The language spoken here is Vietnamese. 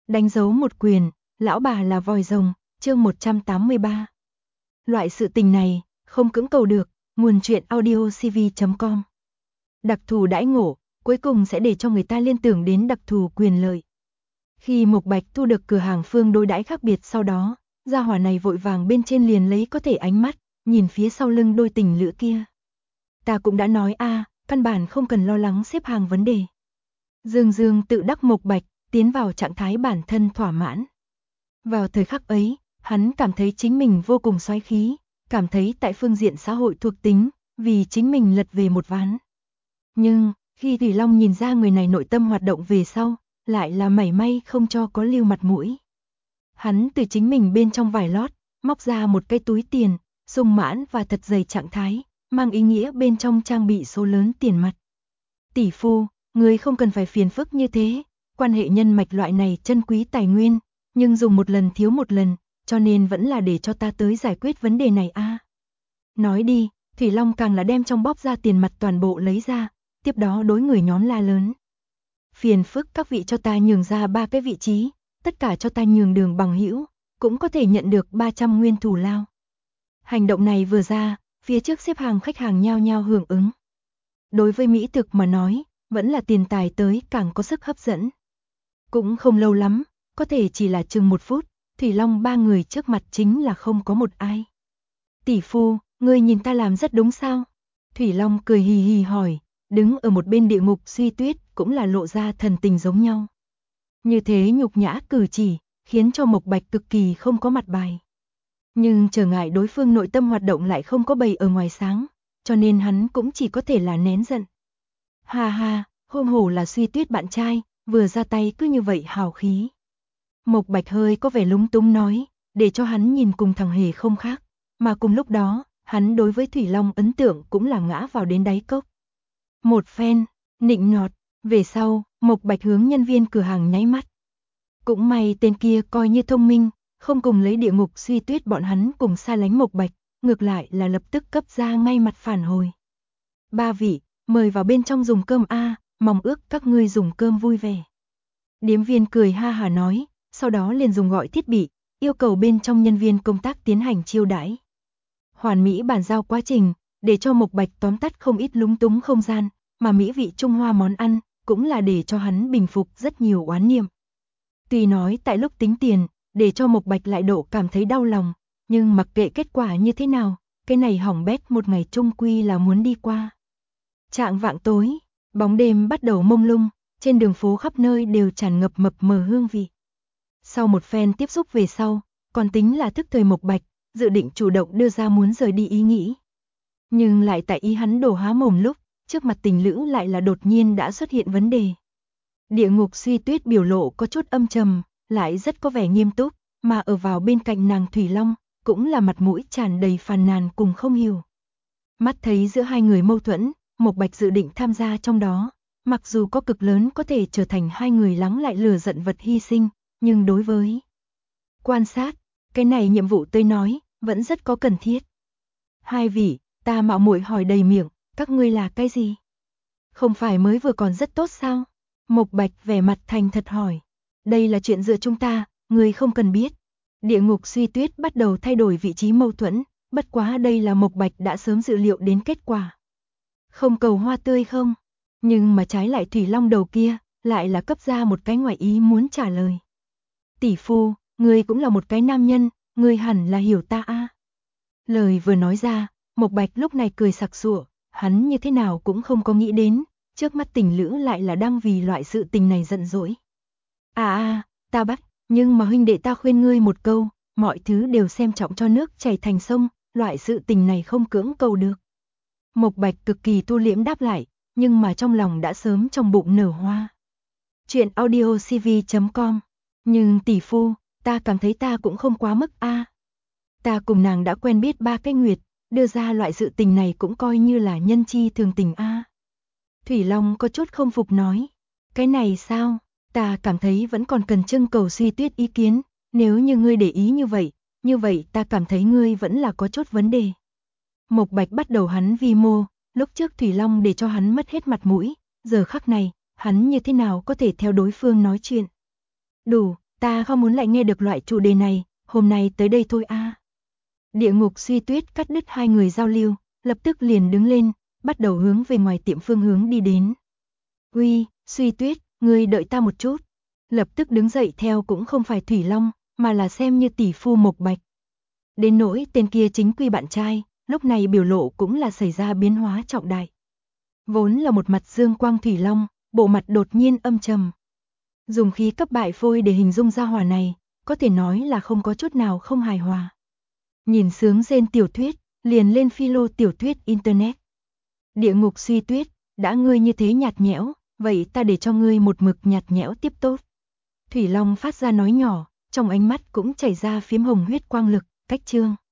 Đánh dấu một quyền, lão bà là vòi rồng, chương 183. Loại sự tình này, không cưỡng cầu được, nguồn truyện audiocv.com. Đặc thù đãi ngộ, cuối cùng sẽ để cho người ta liên tưởng đến đặc thù quyền lợi. Khi Mộc Bạch thu được cửa hàng Phương đối đãi khác biệt sau đó, gia hỏa này vội vàng bên trên liền lấy có thể ánh mắt, nhìn phía sau lưng đôi tình lữ kia. Ta cũng đã nói căn bản không cần lo lắng xếp hàng vấn đề. Dương Dương tự đắc Mộc Bạch, tiến vào trạng thái bản thân thỏa mãn. Vào thời khắc ấy, hắn cảm thấy chính mình vô cùng xoáy khí, cảm thấy tại phương diện xã hội thuộc tính, vì chính mình lật về một ván. Nhưng, khi Thủy Long nhìn ra người này nội tâm hoạt động về sau, lại là mảy may không cho có lưu mặt mũi. Hắn từ chính mình bên trong vải lót, móc ra một cái túi tiền, sung mãn và thật dày trạng thái, mang ý nghĩa bên trong trang bị số lớn tiền mặt. Tỷ phu, người không cần phải phiền phức như thế, quan hệ nhân mạch loại này chân quý tài nguyên, nhưng dùng một lần thiếu một lần, cho nên vẫn là để cho ta tới giải quyết vấn đề này Nói đi, Thủy Long càng là đem trong bóp ra tiền mặt toàn bộ lấy ra, tiếp đó đối người nhóm la lớn. Phiền phức các vị cho ta nhường ra 3 cái vị trí, tất cả cho ta nhường đường bằng hữu, cũng có thể nhận được 300 nguyên thù lao. Hành động này vừa ra, phía trước xếp hàng khách hàng nhao nhao hưởng ứng. Đối với mỹ thực mà nói, vẫn là tiền tài tới càng có sức hấp dẫn. Cũng không lâu lắm, có thể chỉ là chừng 1 phút, Thủy Long 3 người trước mặt chính là không có một ai. Tỷ phu, ngươi nhìn ta làm rất đúng sao? Thủy Long cười hì hì hỏi, đứng ở một bên địa ngục Suy Tuyết cũng là lộ ra thần tình giống nhau. Như thế nhục nhã cử chỉ, khiến cho Mộc Bạch cực kỳ không có mặt bài. Nhưng trở ngại đối phương nội tâm hoạt động lại không có bày ở ngoài sáng, cho nên hắn cũng chỉ có thể là nén giận. Ha ha, hôm hổ là Suy Tuyết bạn trai, vừa ra tay cứ như vậy hào khí. Mộc Bạch hơi có vẻ lúng túng nói, để cho hắn nhìn cùng thằng Hề không khác, mà cùng lúc đó, hắn đối với Thủy Long ấn tượng cũng là ngã vào đến đáy cốc. Một phen, nịnh nọt, về sau, Mộc Bạch hướng nhân viên cửa hàng nháy mắt. Cũng may tên kia coi như thông minh, không cùng lấy địa ngục Suy Tuyết bọn hắn cùng xa lánh Mộc Bạch, ngược lại là lập tức cấp ra ngay mặt phản hồi. 3 vị, mời vào bên trong dùng cơm mong ước các ngươi dùng cơm vui vẻ. Điếm viên cười ha hả nói, sau đó liền dùng gọi thiết bị, yêu cầu bên trong nhân viên công tác tiến hành chiêu đãi. Hoàn mỹ bàn giao quá trình, để cho Mộc Bạch tóm tắt không ít lúng túng không gian, mà mỹ vị Trung Hoa món ăn, cũng là để cho hắn bình phục rất nhiều oán niệm. Tuy nói tại lúc tính tiền, để cho Mộc Bạch lại độ cảm thấy đau lòng, nhưng mặc kệ kết quả như thế nào, cái này hỏng bét một ngày chung quy là muốn đi qua. Trạng vạng tối, bóng đêm bắt đầu mông lung, trên đường phố khắp nơi đều tràn ngập mập mờ hương vị. Sau một phen tiếp xúc về sau, còn tính là thức thời Mộc Bạch, dự định chủ động đưa ra muốn rời đi ý nghĩ. Nhưng lại tại ý hắn đổ há mồm lúc, trước mặt tình lữ lại là đột nhiên đã xuất hiện vấn đề. Địa ngục Suy Tuyết biểu lộ có chút âm trầm, lại rất có vẻ nghiêm túc, mà ở vào bên cạnh nàng Thủy Long, cũng là mặt mũi tràn đầy phàn nàn cùng không hiểu. Mắt thấy giữa hai người mâu thuẫn, Mộc Bạch dự định tham gia trong đó, mặc dù có cực lớn có thể trở thành hai người lắng lại lửa giận vật hy sinh, nhưng đối với quan sát, cái này nhiệm vụ tôi nói, vẫn rất có cần thiết. Hai vị, ta mạo muội hỏi đầy miệng, các ngươi là cái gì? Không phải mới vừa còn rất tốt sao? Mộc Bạch vẻ mặt thành thật hỏi. Đây là chuyện giữa chúng ta, ngươi không cần biết. Địa ngục Suy Tuyết bắt đầu thay đổi vị trí mâu thuẫn, bất quá đây là Mộc Bạch đã sớm dự liệu đến kết quả. Không cầu hoa tươi không? Nhưng mà trái lại Thủy Long đầu kia, lại là cấp ra một cái ngoài ý muốn trả lời. Tỷ phu, ngươi cũng là một cái nam nhân, ngươi hẳn là hiểu ta Lời vừa nói ra, Mộc Bạch lúc này cười sặc sụa, hắn như thế nào cũng không có nghĩ đến, trước mắt tình lữ lại là đang vì loại sự tình này giận dỗi. Ta bắt, nhưng mà huynh đệ ta khuyên ngươi một câu, mọi thứ đều xem trọng cho nước chảy thành sông, loại sự tình này không cưỡng cầu được. Mộc Bạch cực kỳ thu liễm đáp lại, nhưng mà trong lòng đã sớm trong bụng nở hoa. Chuyện audiocv.com. Nhưng tỷ phu, ta cảm thấy ta cũng không quá mức Ta cùng nàng đã quen biết 3 cái nguyệt, đưa ra loại sự tình này cũng coi như là nhân chi thường tình Thủy Long có chút không phục nói. Cái này sao? Ta cảm thấy vẫn còn cần trưng cầu Suy Tuyết ý kiến, nếu như ngươi để ý như vậy ta cảm thấy ngươi vẫn là có chút vấn đề. Mộc Bạch bắt đầu hắn vi mô, lúc trước Thủy Long để cho hắn mất hết mặt mũi, giờ khắc này, hắn như thế nào có thể theo đối phương nói chuyện. Đủ, Ta không muốn lại nghe được loại chủ đề này, hôm nay tới đây thôi a. Địa ngục Suy Tuyết cắt đứt hai người giao lưu, lập tức liền đứng lên, bắt đầu hướng về ngoài tiệm phương hướng đi đến. Uy, Suy Tuyết, ngươi đợi ta một chút. Lập tức đứng dậy theo cũng không phải Thủy Long, mà là xem như tỷ phu Mộc Bạch. Đến nỗi tên kia chính quy bạn trai, lúc này biểu lộ cũng là xảy ra biến hóa trọng đại. Vốn là một mặt dương quang Thủy Long, bộ mặt đột nhiên âm trầm. Dùng khí cấp bại phôi để hình dung gia hỏa này, có thể nói là không có chút nào không hài hòa. Nhìn sướng rên tiểu thuyết, liền lên philo tiểu thuyết internet. Địa ngục Suy Tuyết, đã ngươi như thế nhạt nhẽo, vậy ta để cho ngươi một mực nhạt nhẽo tiếp tốt. Thủy Long phát ra nói nhỏ, trong ánh mắt cũng chảy ra phiếm hồng huyết quang lực, cách chương.